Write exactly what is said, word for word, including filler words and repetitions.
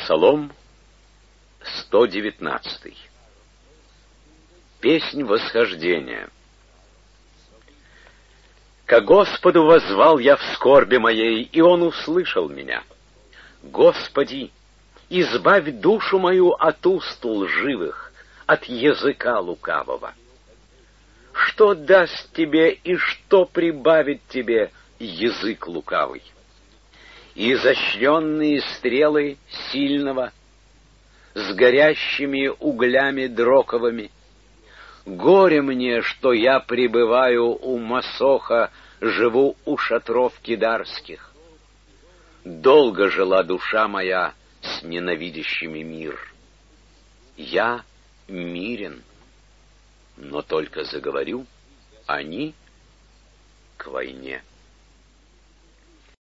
Псалом сто девятнадцатый. Песнь восхождения. Ко Господу воззвал я в скорби моей, и Он услышал меня. Господи, избавь душу мою от уст лживых, от языка лукавого. Что даст тебе и что прибавит тебе язык лукавый? Изощренные стрелы сильного, с горящими углями дроковыми. Горе мне, что я пребываю у Масоха, живу у шатров кидарских. Долго жила душа моя с ненавидящими мир. Я мирен, но только заговорю, они к войне.